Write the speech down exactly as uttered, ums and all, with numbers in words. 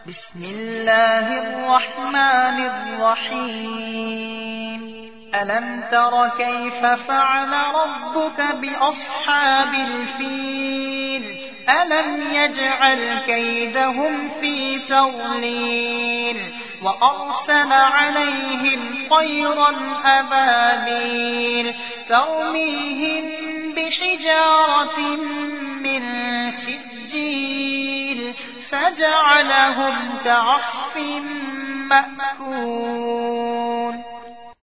بسم الله الرحمن الرحيم ألم تر كيف فعل ربك بأصحاب الفيل ألم يجعل كيدهم في تضليل وأرسل عليهم طيرا أبابيل ترميهم بحجارة من سجيل فجعلهم كعصف مأكول.